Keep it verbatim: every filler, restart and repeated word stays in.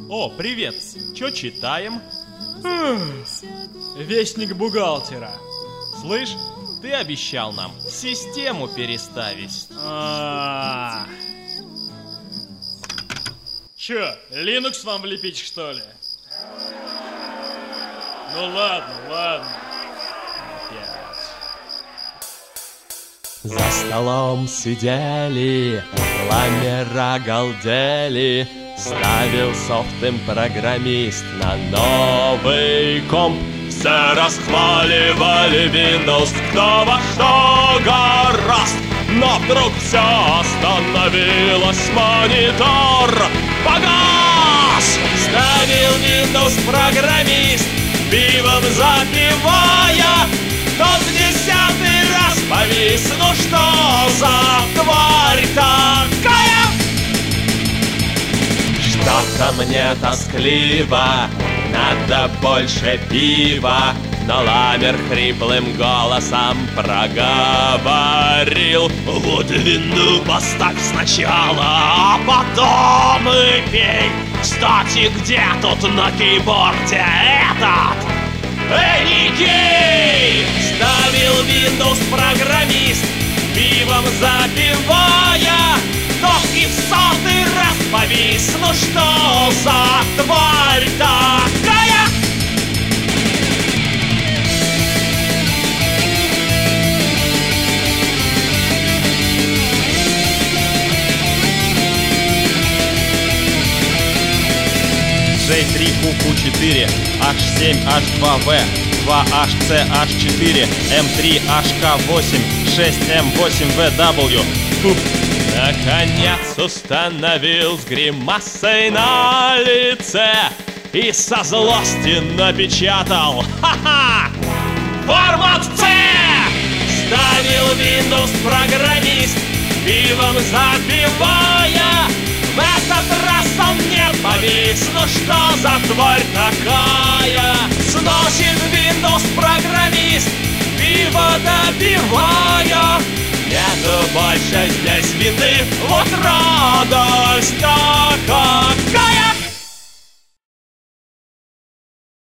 О, привет! Чё читаем? Вестник бухгалтера. Слышь, ты обещал нам систему переставить. А-а-а. Чё, Linux вам влепить, что ли? Ну ладно, ладно. За столом сидели, ламера галдели. Ставил софт им программист на новый комп. Все расхваливали Windows, кто во что гораст. Но вдруг все остановилось, монитор погас. Ставил Windows программист, пивом запивая. Тот в десятый раз повис, ну что за тварь такая? Что-то мне тоскливо, надо больше пива. Но ламер хриплым голосом проговорил: вот вину поставь сначала, а потом и пей. Кстати, где тут на кейборде этот? Эй, Никей! Ставил Windows программист, пивом запивая. Тот и в сотый раз повис, ну что за тварь такая? джей три ку ку четыре, эйч семь эйч два ви, два эйч си эйч четыре, эм три эйч ка восемь, шесть эм восемь ви дабл ю. Фух. Наконец установил с гримасой на лице и со злости напечатал: ха-ха! Формат C! Ставил Windows программист, пивом запивая. В этот раз он не повис, ну что за тварь такая? Сносит Windows программист, пиво допивая. Нету больше здесь вины, вот радость-то какая!